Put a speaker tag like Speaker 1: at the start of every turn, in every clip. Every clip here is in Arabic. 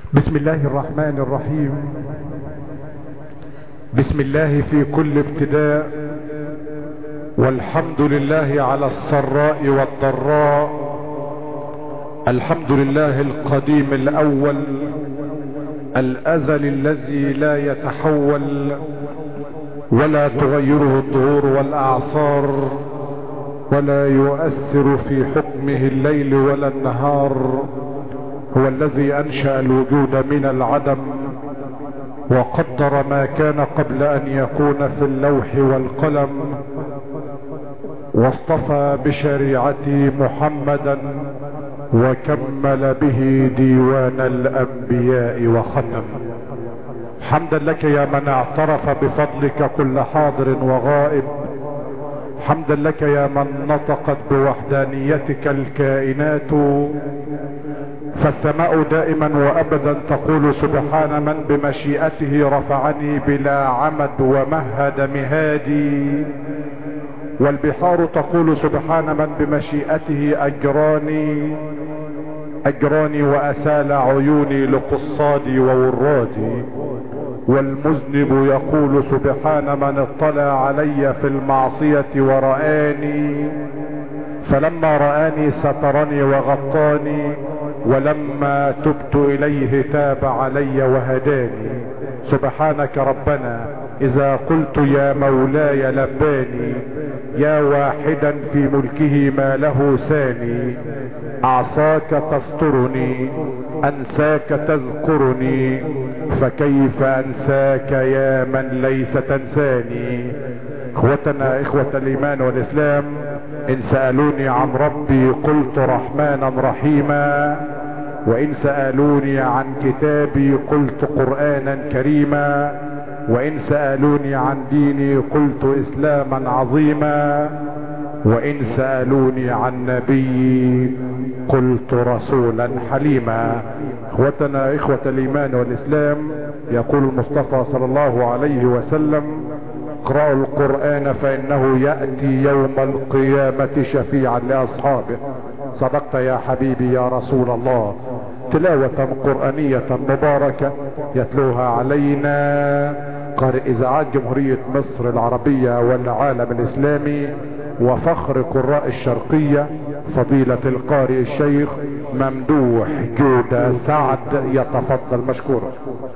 Speaker 1: بسم الله الرحمن الرحيم. بسم الله في كل ابتداء، والحمد لله على السراء والضراء. الحمد لله القديم الأول الأزل الذي لا يتحول ولا تغيره الدهور والأعصار، ولا يؤثر في حكمه الليل ولا النهار. هو الذي أنشأ الوجود من العدم وقدر ما كان قبل أن يكون في اللوح والقلم، واصطفى بشريعته محمدا وكمل به ديوان الأنبياء وختم. حمدا لك يا من اعترف بفضلك كل حاضر وغائب. حمدا لك يا من نطقت بوحدانيتك الكائنات، فالسماء دائما وابدا تقول سبحان من بمشيئته رفعني بلا عمد ومهد مهادي، والبحار تقول سبحان من بمشيئته اجراني واسال عيوني لقصادي وورادي، والمذنب يقول سبحان من اطلع علي في المعصية ورآني، فلما رآني سترني وغطاني، ولما تبت إليه تاب علي وهداني. سبحانك ربنا إذا قلت يا مولاي لباني، يا واحدا في ملكه ما له ثاني. أعصاك تسترني، أنساك تذكرني، فكيف أنساك يا من ليس تنساني. اخوتنا اخوة الايمان والاسلام، ان سألوني عن ربي قلت رحمانا رحيما، وان سألوني عن كتابي قلت قرآنا كريما، وان سألوني عن ديني قلت اسلاما عظيما، وان سألوني عن نبيي قلت رسولا حليما. اخوتنا اخوة الايمان والاسلام، يقول المصطفى صلى الله عليه وسلم: اقرأوا القرآن فإنه يأتي يوم القيامة شفيعا لأصحابه. صدقت يا حبيبي يا رسول الله. تلاوة قرآنية مباركة يتلوها علينا قارئ إذاعات جمهورية مصر العربية والعالم الإسلامي وفخر قراء الشرقية فضيلة القارئ الشيخ ممدوح جودة سعد، يتفضل مشكورا.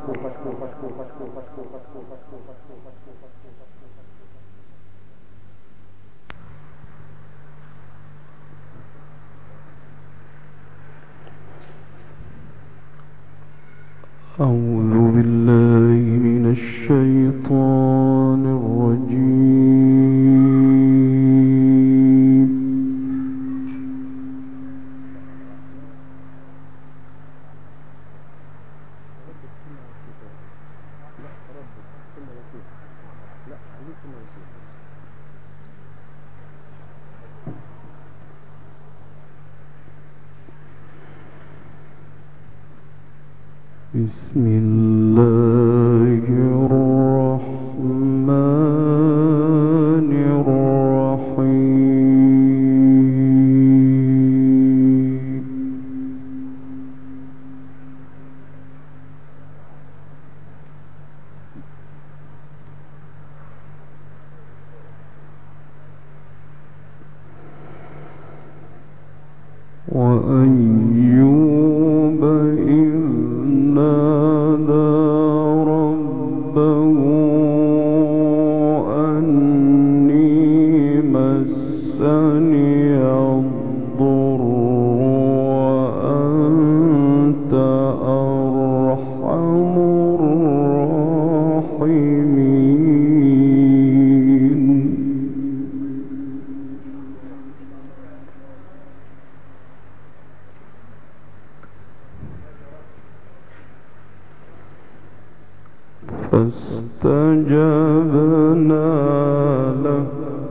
Speaker 2: أعوذ بالله من الشيطان الرجيم. بسم الله الرحمن الرحيم. وأيوب إذ نادى ربه أني مسني الضر وأنت أرحم الراحمين. فاستجبنا له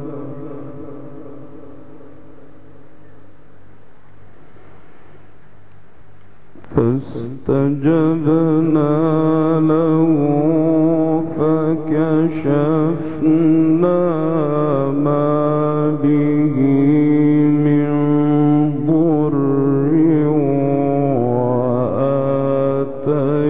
Speaker 2: فكشفنا ما به من ضر وآتيناه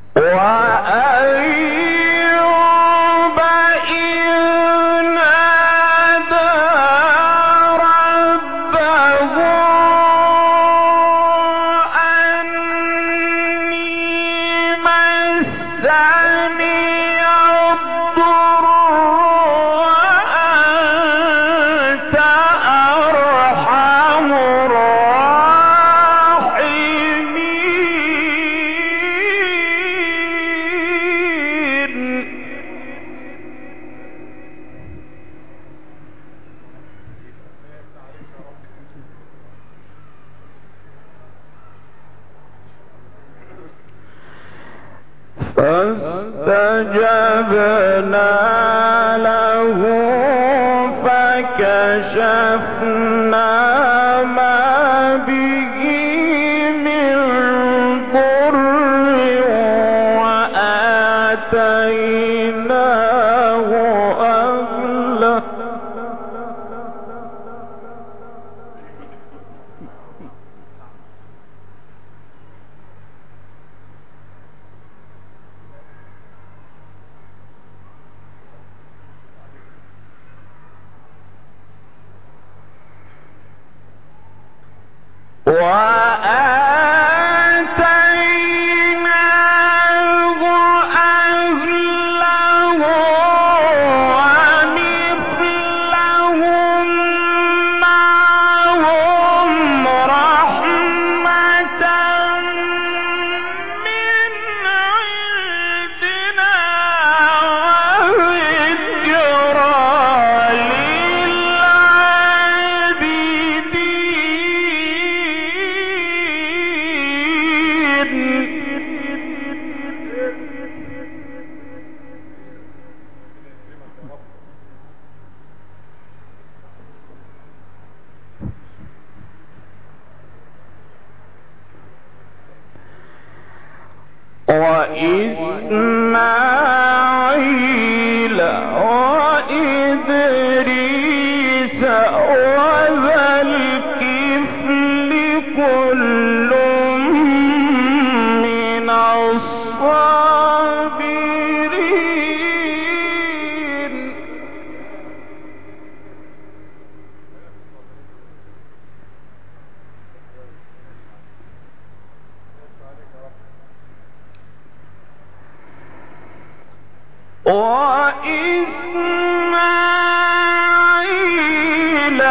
Speaker 2: فاستجبنا له فكشفنا ما به من ضر وآتيناه أهله وإسماعيل وإدريس وذا الكفل كل من الصابرين وإسماعيل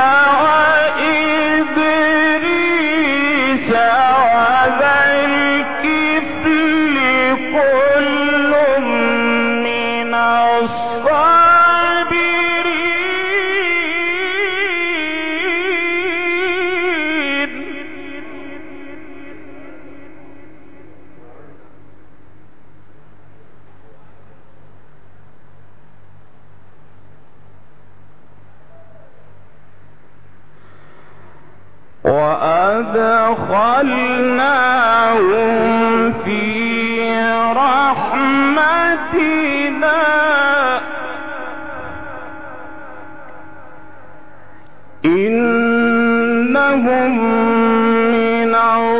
Speaker 2: وإدريس وذا الكفل كل من الصابرين وأدخلناهم في رحمتنا إنهم من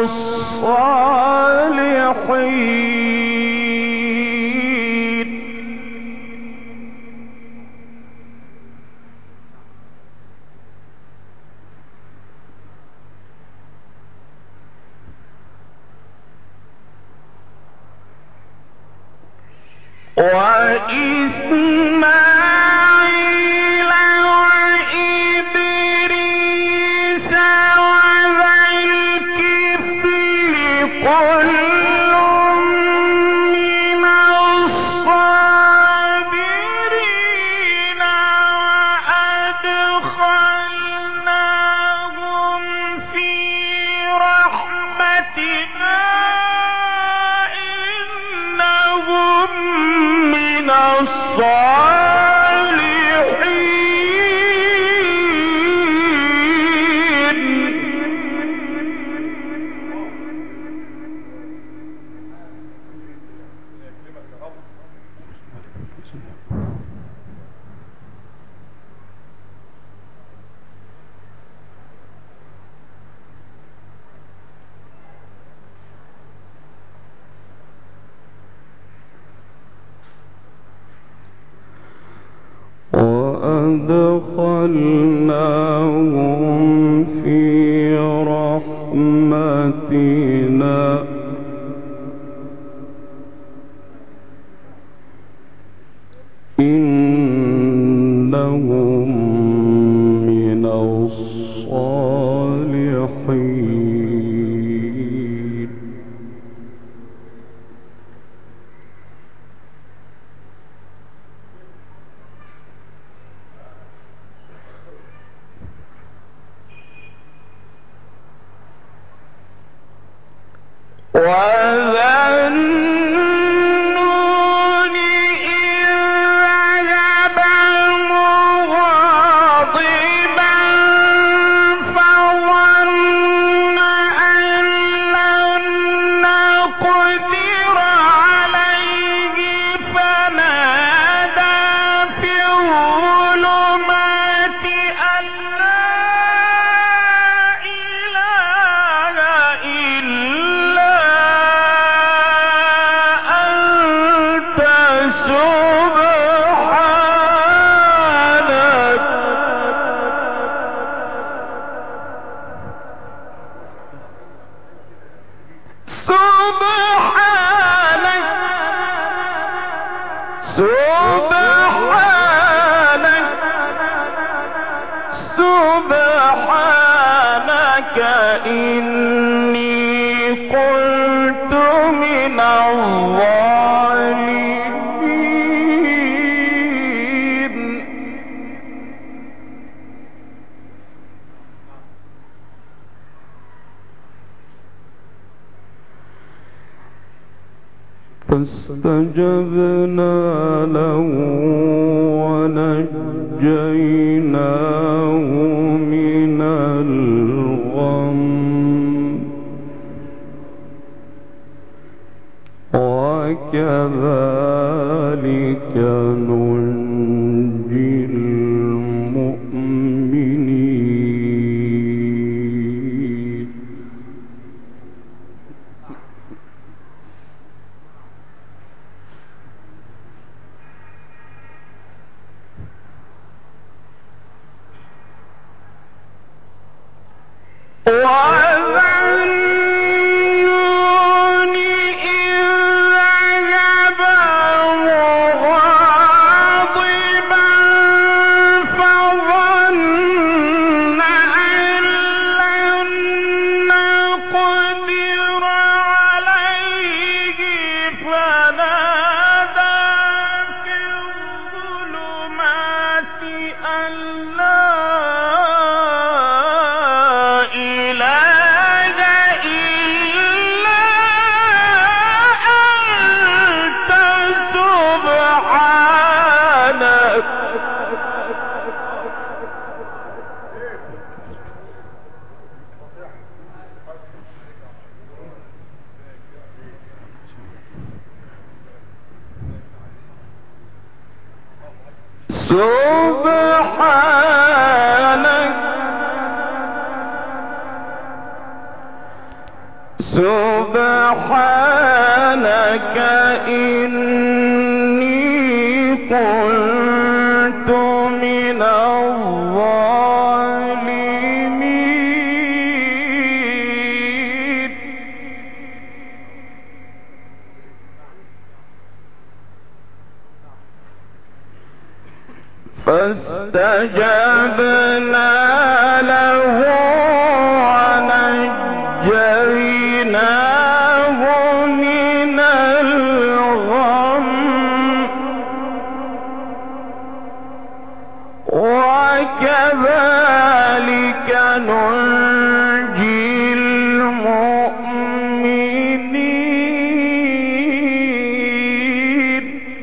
Speaker 2: الصالحين وإسماعيل وإدريس وذا الكفل كل من الصابرين وأدخلناهم في رحمتنا إنهم من
Speaker 3: وأدخلناهم في رحمتنا إنهم من الصالحين. سبحانك إني كنت من الظالمين. فاستجبنا له ونجيناه من الغم وكذلك ننجي المؤمنين. سبحانك إني كنت من الظالمين. فاستجبنا له ونجيناه من الغم وكذلك ننجي المؤمنين.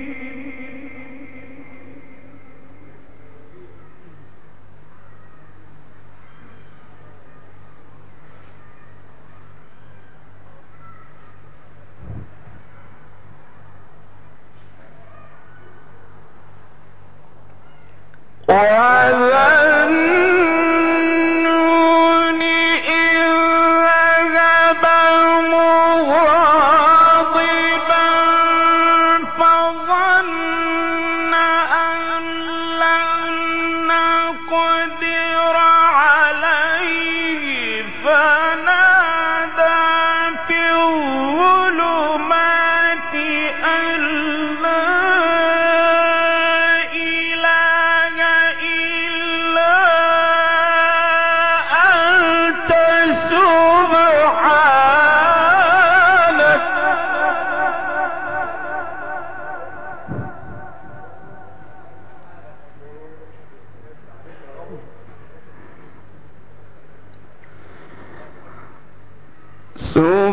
Speaker 3: وَذَنُّونِ إِذْ ذَهَبَ مُغَاضِبًا فَظَنَّ أَن لَّن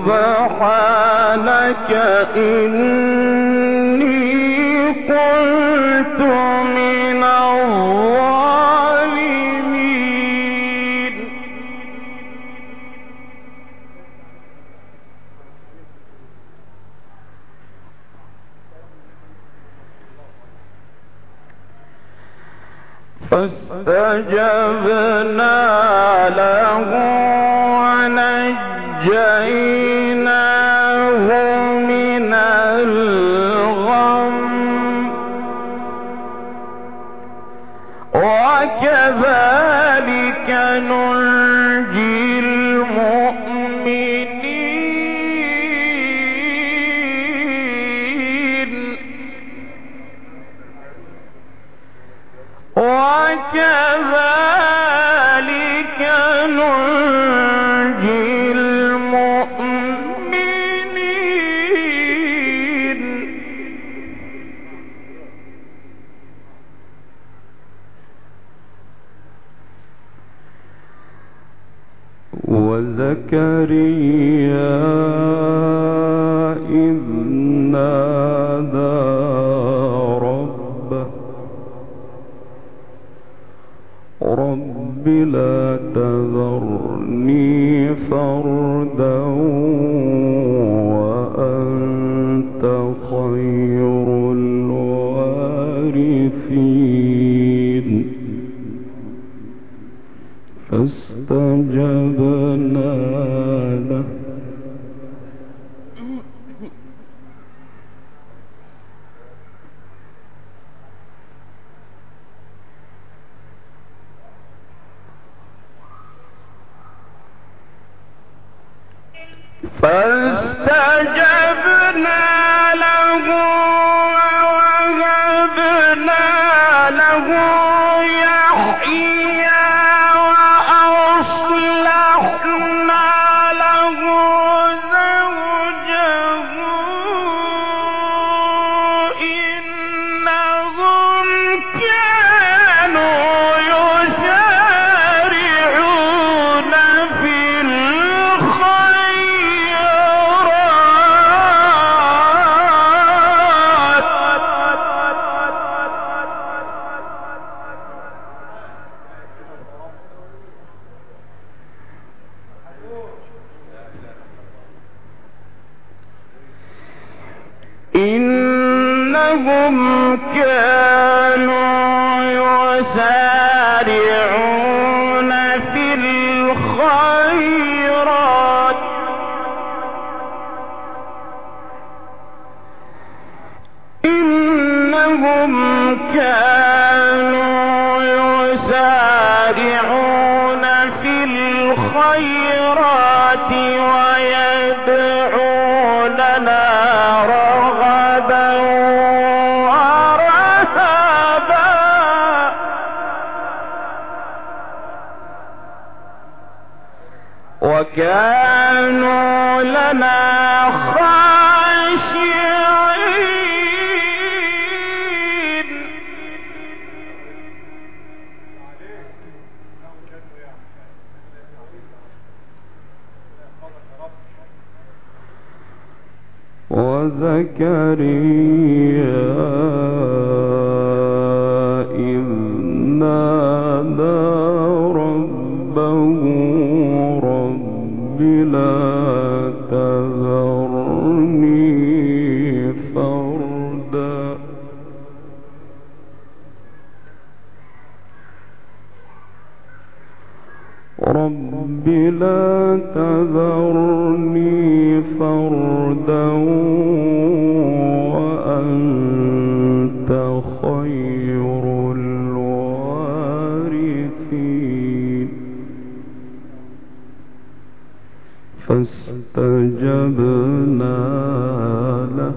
Speaker 2: سبحانك إني كنت من الظالمين. فاستجبنا له ونجيناه من الغم وكذلك ننجي المؤمنين وكذلك ننجي المؤمنين. وزكريا إذ نادى ربه رب لا تذرني فردا وأنت خير الوارثين. فاستجبنا له ووهبنا له يحيى وأصلحنا له زوجه إنهم كانوا يسارعون في إنهم كانوا يسارعون في الخيرات إنهم كانوا يسارعون في الخيرات ويدعوننا رغبا ورهبا وكانوا لنا خاشعين. وزكريا إذ نادى ربه رب لا تذرني فردا رب لا تذرني فردا وأنت خير الوارثين. فاستجبنا له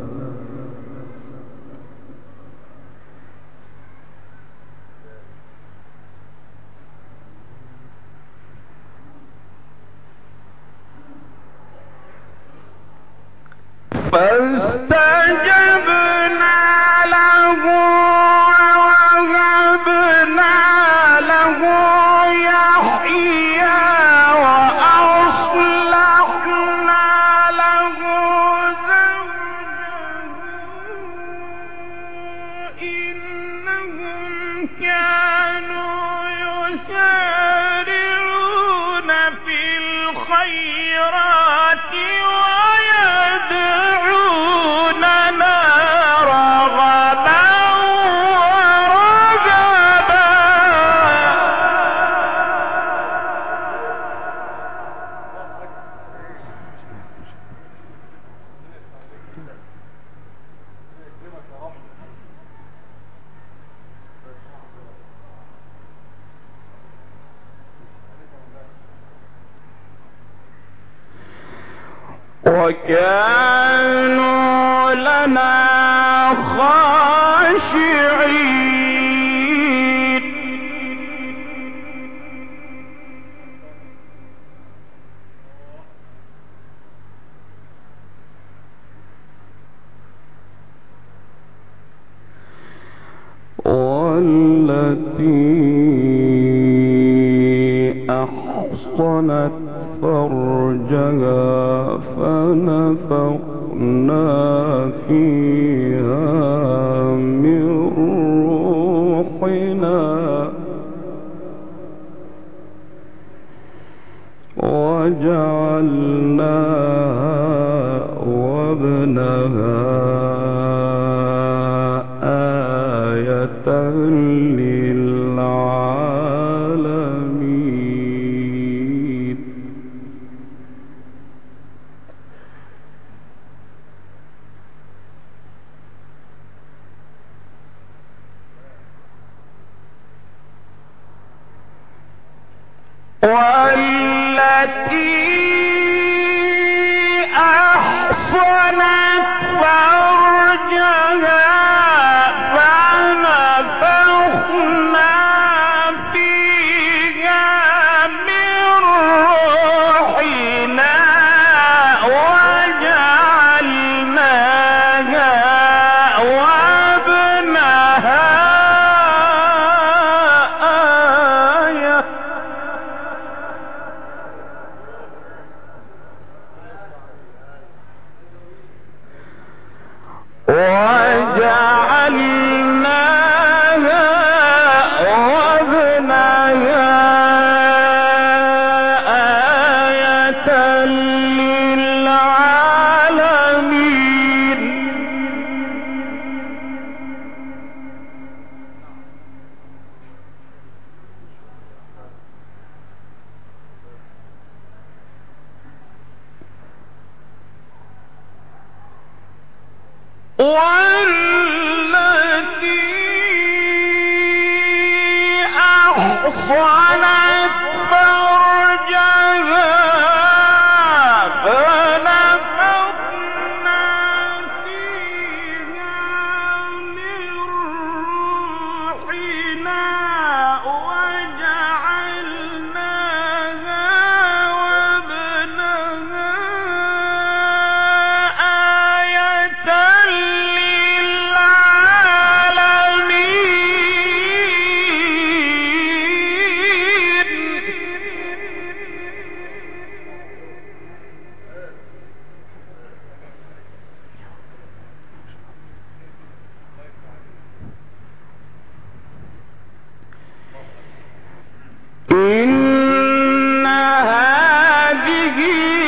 Speaker 3: وكانوا لنا خاشعين
Speaker 2: والتي أحصنت فرجها فنفخنا فيها من روحنا وجعلناها وابنها آية للعالمين.
Speaker 3: والتي أحصنت فرجها فنفخنا فيها من روحنا وجعلناها وابنها آية للعالمين. والتي أحصنت فرجها فنفخنا فيها من روحنا وجعلناها وابنها آية إن هذه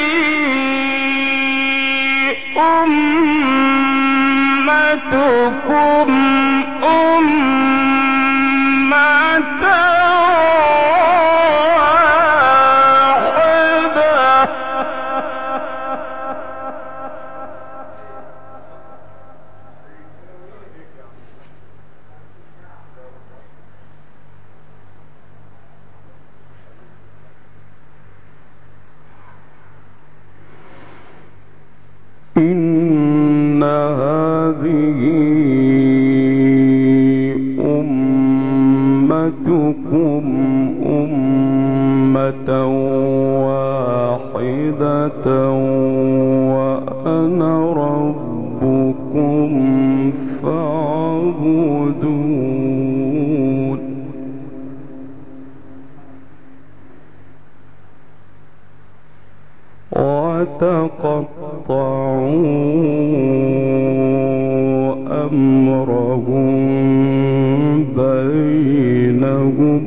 Speaker 3: أمتكم أمة واحدة
Speaker 2: إن هذه أمتكم أمة واحدة وأنا ربكم فاعبدون. وتقطعوا أمرهم بينهم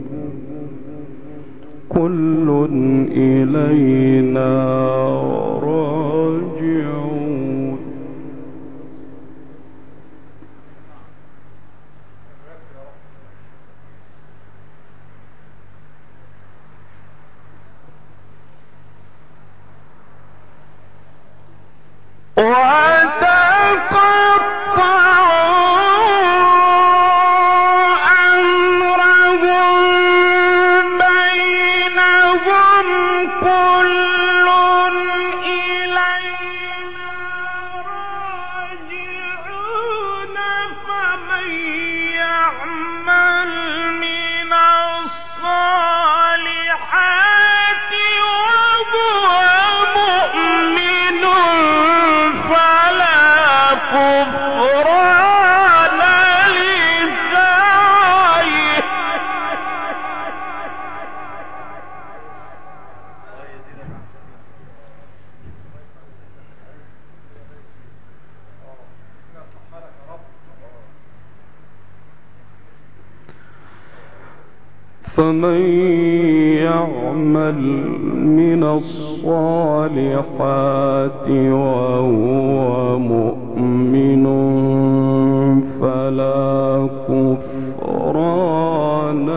Speaker 2: كل إلينا راجعون.
Speaker 3: أمرهم بينهم كل كفران لسعيه
Speaker 2: فمن يعمل من الصالحات وهو مؤمن فلا كفران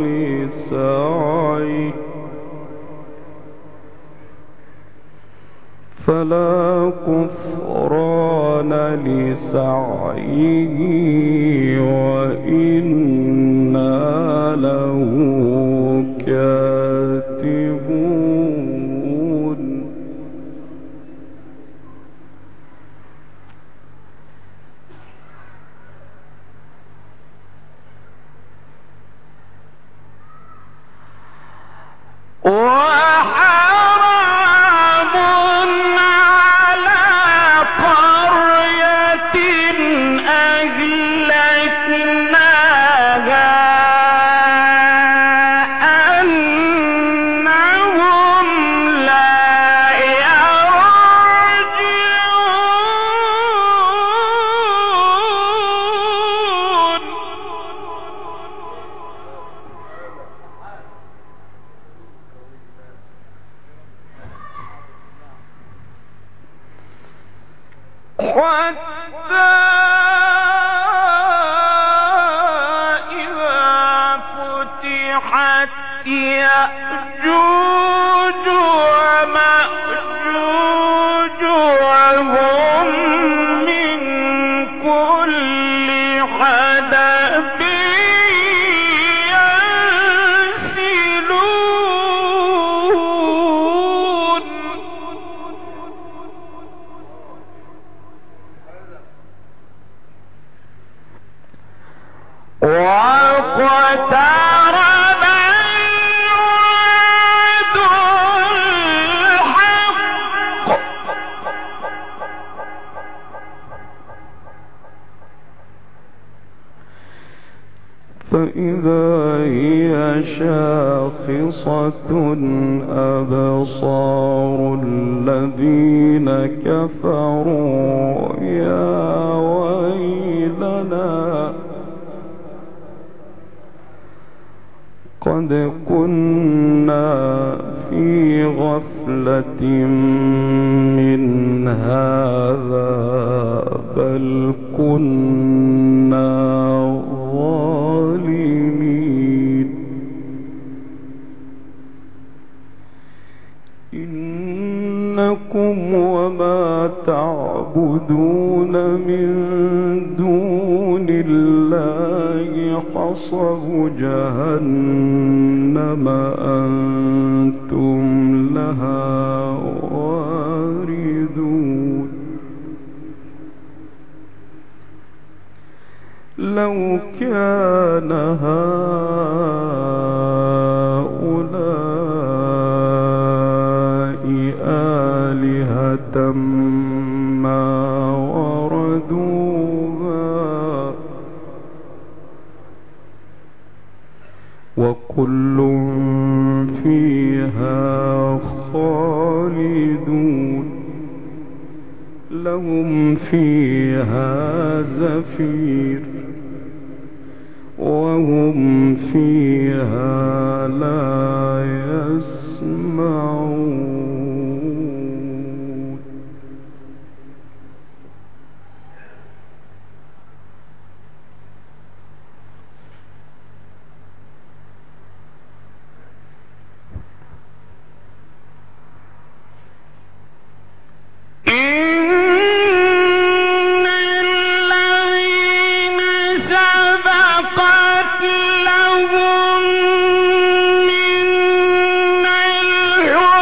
Speaker 2: لسعيه وإنا له كاتبون يأجوج ومأجوج وهم من كل حدب ينسلون واقترب الوعد الحق فإذا هي شاخصة أبصار الذين كفروا يا ويلنا قد كنا في غفلة من هذا بل كنا ظالمين إنكم وما تعبدون من دون الله حصب جهنم أنتم لها واردون لو كان هؤلاء آلهة ما وردوها وكل فيها خالدون لهم فيها زفير وهم فيها لا يسمعون
Speaker 3: لهم من الهدى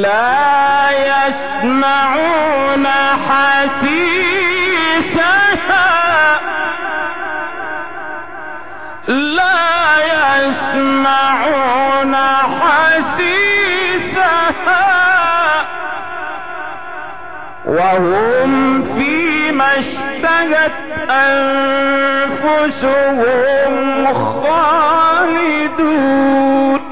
Speaker 3: لا يسمعون حسيسها لا يسمعون حسيسها وهم فيما اشتهت أنفسهم خالدون.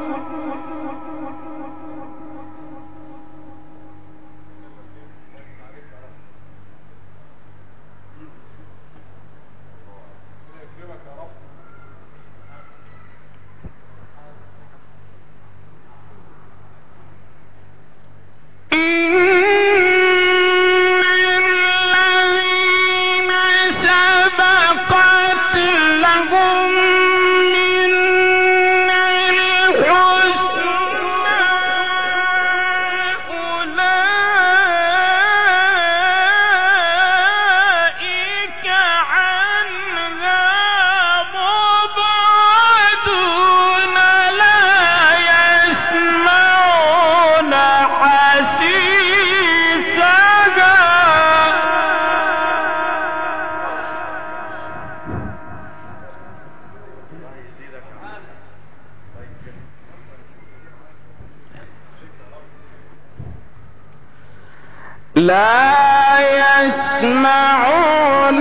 Speaker 3: لا يسمعون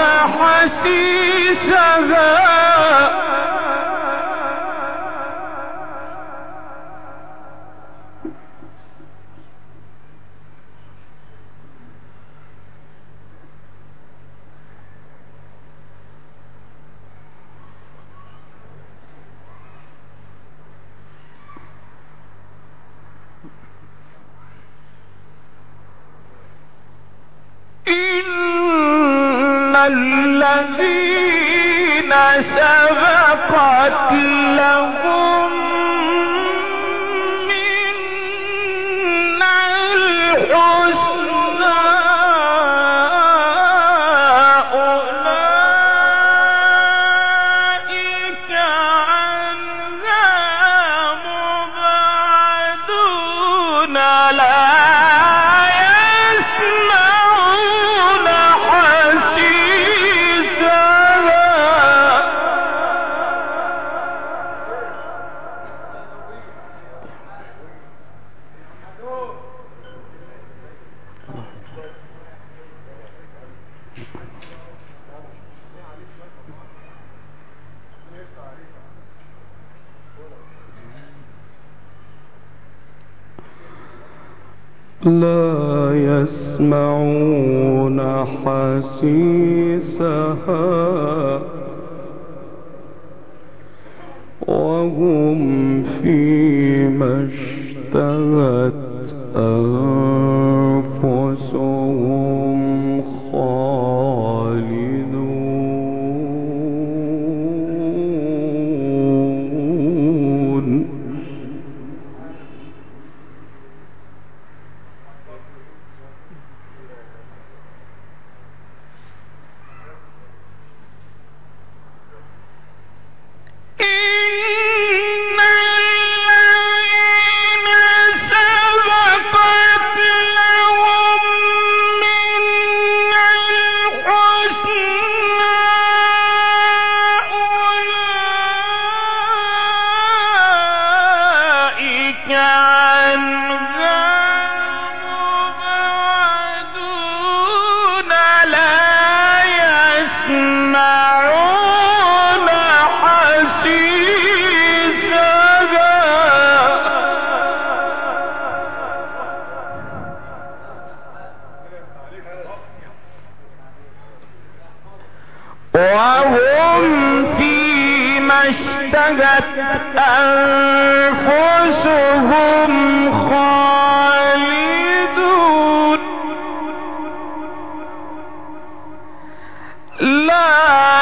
Speaker 3: حسيسها الذين سبقت لهم منا الحسنى أولئك عنها مبعدون لا
Speaker 2: لا يسمعون حسيسها وهم فيما اشتهت أنفسهم خالدون. وهم فيما اشتهت أنفسهم خالدون لا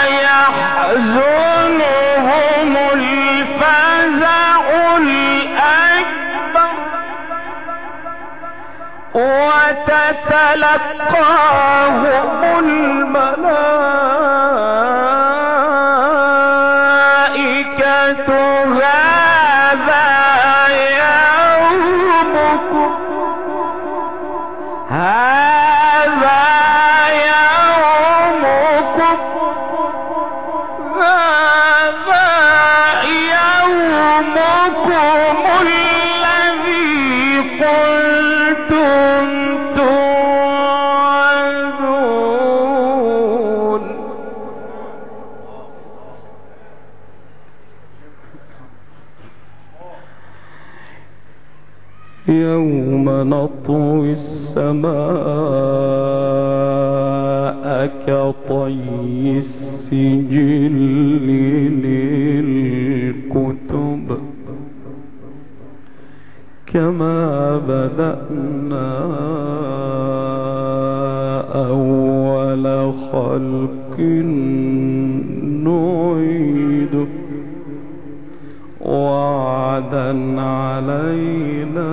Speaker 2: يحزنهم الفزع الأكبر وتتلقاهم الملائكة هذا يومكم
Speaker 4: يوم نطوي السماء كطي السجل للكتب كما بدأنا أول خلق نعيد وعدا علينا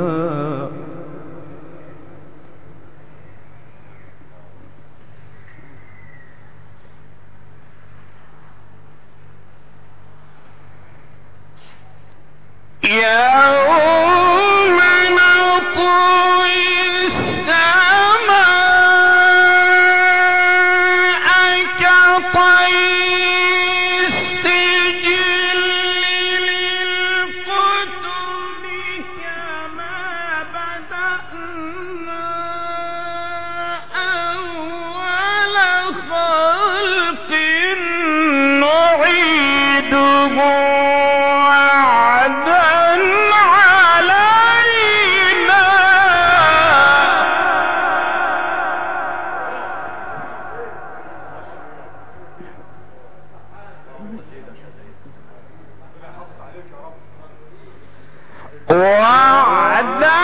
Speaker 3: يوم نطوي السماء كطي السجل للكتب كما بدأنا أول خلق نعيده وعدا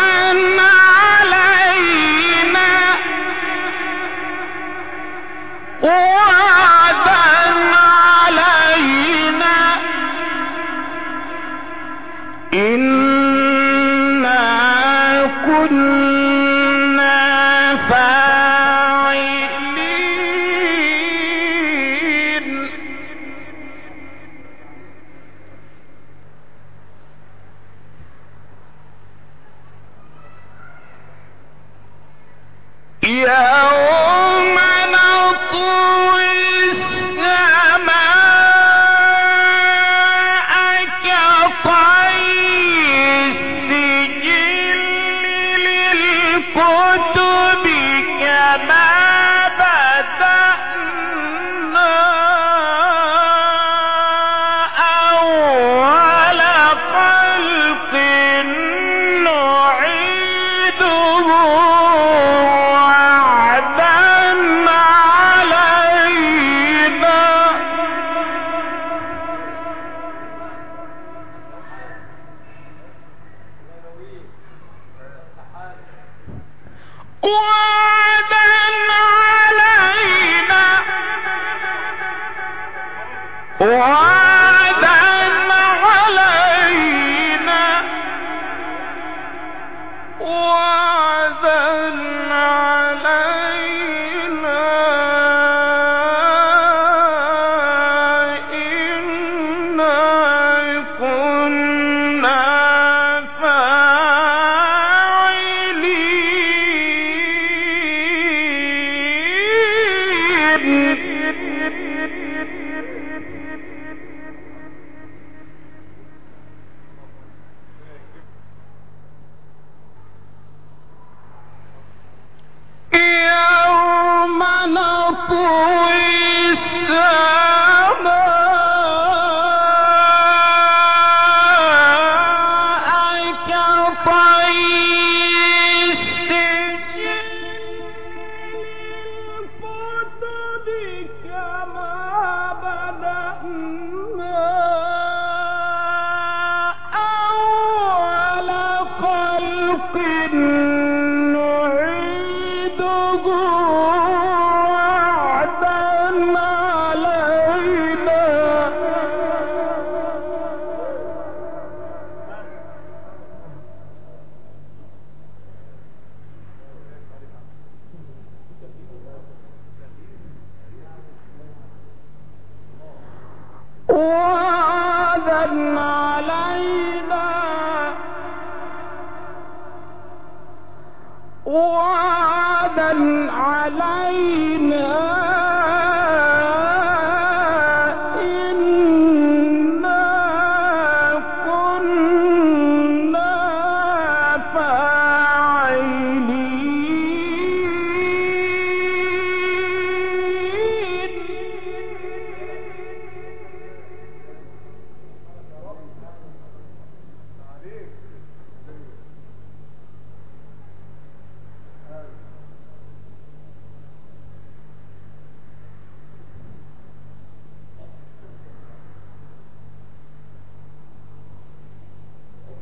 Speaker 3: علينا وعدا علينا إنا كنا فاعلين يوم نطوي السماء كطي السجل للكتب كما بدأنا أول خلق نعيده وعدا علينا وعدا علينا وعدا علينا إنا كنا يوم نطوي السماء كطي السجل للكتب كما بدأنا أول خلق نعيده وعدا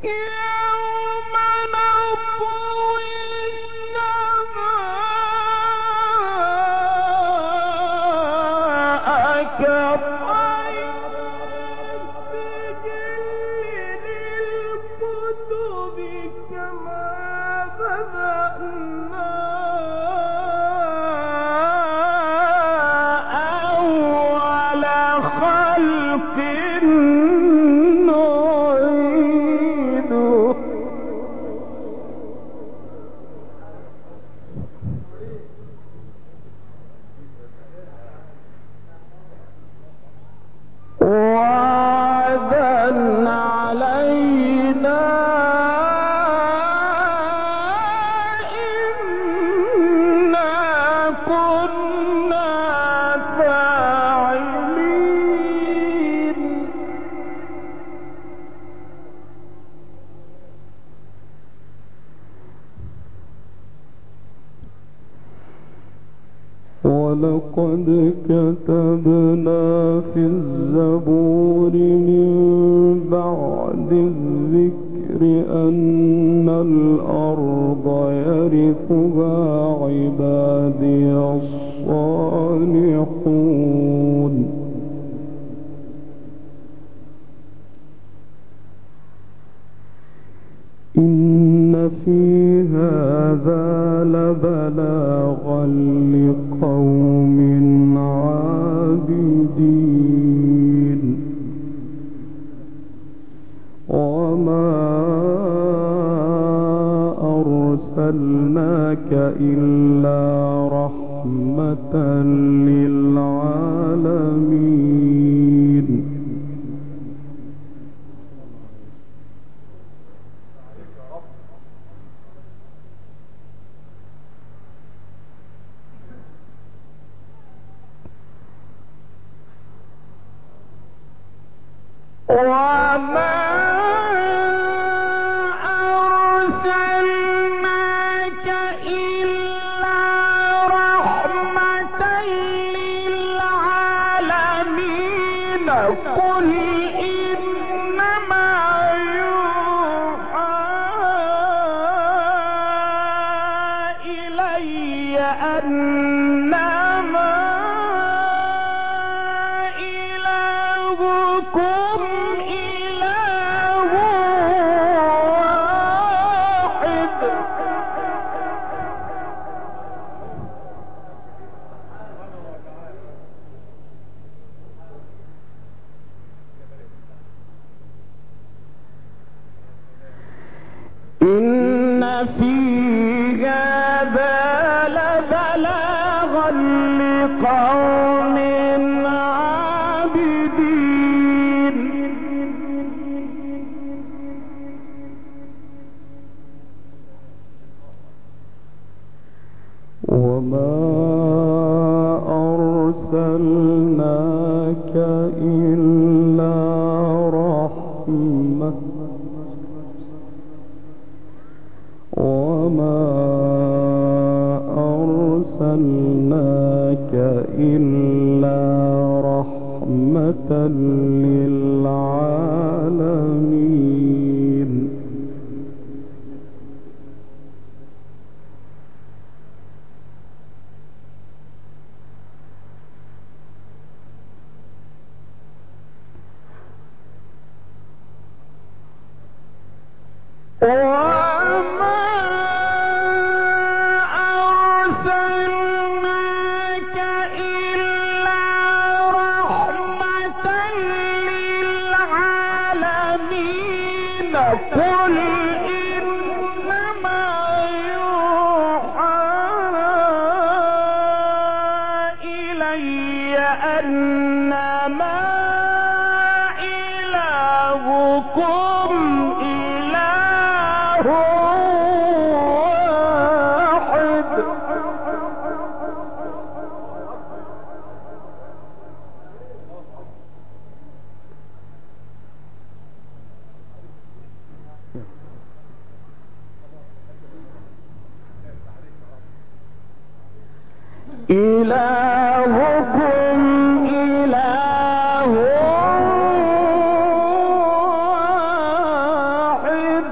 Speaker 4: ولقد كتبنا في الزبور من بعد الذكر أن الأرض يرثها عبادي الصالحون إن في هذا لبلاغا لقوم عابدين وما أرسلناك إلا رحمة للعالمين
Speaker 2: وما أرسلناك إلا رحمة للعالمين قل إنما يوحى إلي أنما إلهكم إله واحد إن في هذا لبلاغا لقوم عابدين
Speaker 4: وما أرسلناك إلا رحمة وما أرسلناك إلا رحمة للعالمين
Speaker 2: وما أرسلناك إلا رحمة للعالمين قل إنما يوحى إلي أنما إلهكم إله واحد إلهكم إله واحد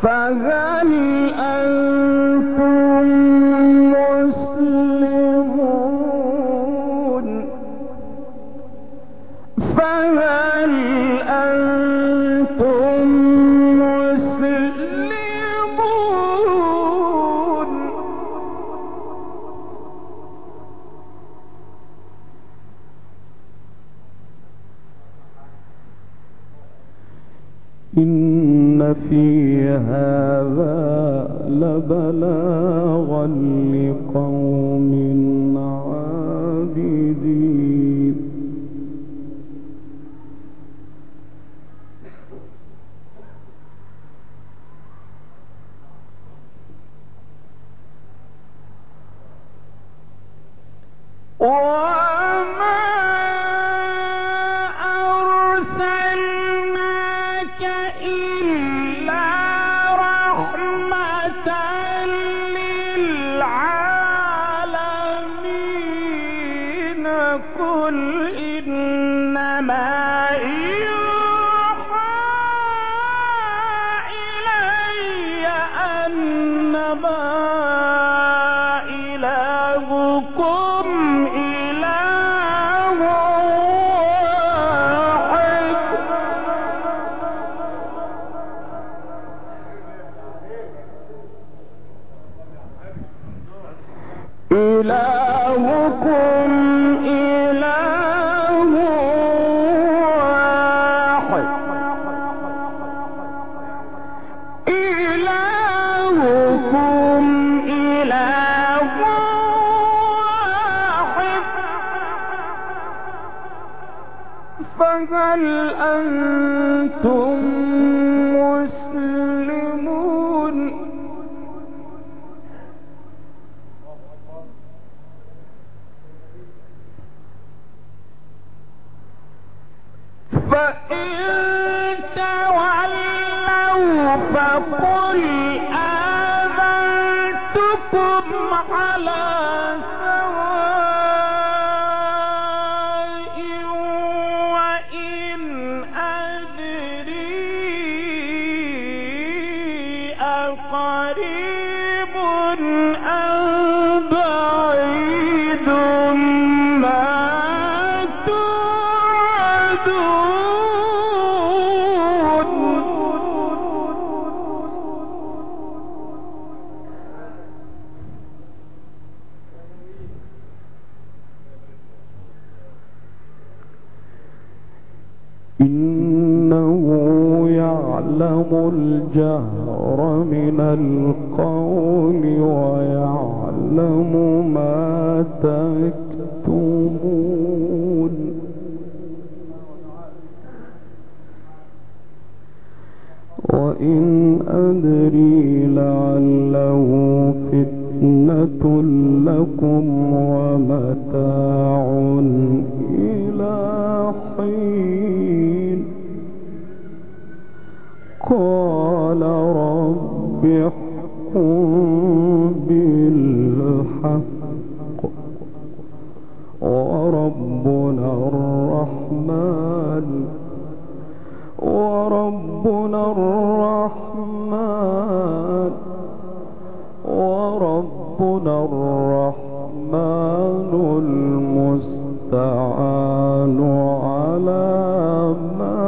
Speaker 2: فهل أنتم مسلمون فهل أنتم مسلمون
Speaker 4: إن في هذا لبلاغا لقوم عابدين
Speaker 2: وما أرسلناك إلا رحمة للعالمين قل إنما يوحى إلي أنما إلهكم إله واحد إلهكم إله واحد إلهكم إله واحد فهل أنتم مسلمون فإن تولوا فقل آذنتكم على سواء وإن أدري أقريب أم بعيد ما
Speaker 4: إنه يعلم الجهر من القول ويعلم ما تكتمون وإن أدري لعله فتنة لكم ومتاع إلى حين قال رب احكم بالحق وربنا الرحمن المستعان على ما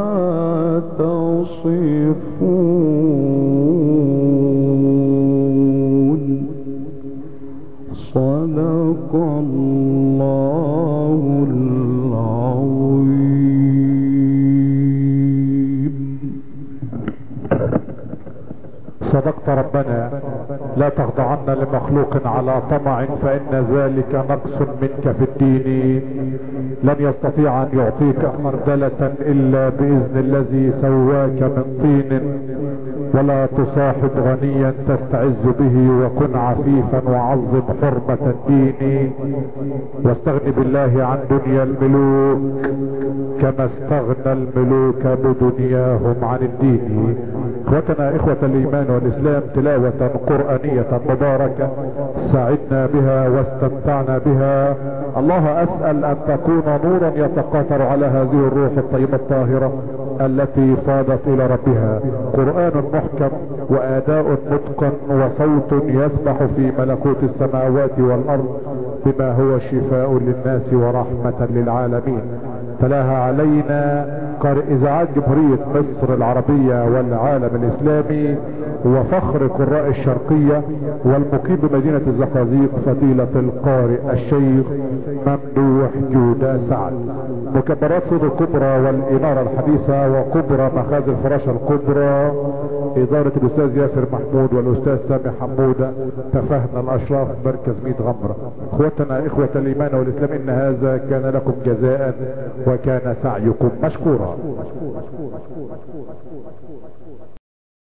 Speaker 4: تصفون صدق الله العظيم.
Speaker 1: صدقت ربنا لا تخضعن لمخلوق على طمع فإن ذلك نقص منك في الدين. لن يستطيع أن يعطيك خردلة إلا بإذن الذي سواك من طين. ولا تصاحب غنيا تستعز به وكن عفيفا وعظم حرمة الدين. واستغن بالله عن دنيا الملوك كما استغنى الملوك بدنياهم عن الدين. اخوتنا اخوة الايمان والاسلام، تلاوة قرآنية مباركة سعدنا بها واستمتعنا بها. الله اسأل ان تكون نورا يتقاطر على هذه الروح الطيبة الطاهرة التي فاضت الى ربها. قرآن محكم واداء متقن وصوت يسبح في ملكوت السماوات والارض بما هو شفاء للناس ورحمة للعالمين. تلاها علينا قارئ اذاعات جمهورية مصر العربية والعالم الاسلامي وفخر قراء الشرقية والمقيم بمدينة الزقازيق فضيلة القارئ الشيخ ممدوح جودة سعد. مكبرات صوت الكبرى والإنارة الحديثة وكبرى مخازن الفراشة الكبرى إدارة الأستاذ ياسر محمود والأستاذ سامي حمودة تفاهنا الأشراف مركز ميت غمرة. اخوتنا اخوة الإيمان والإسلام إن هذا كان لكم جزاء وكان سعيكم مشكورا.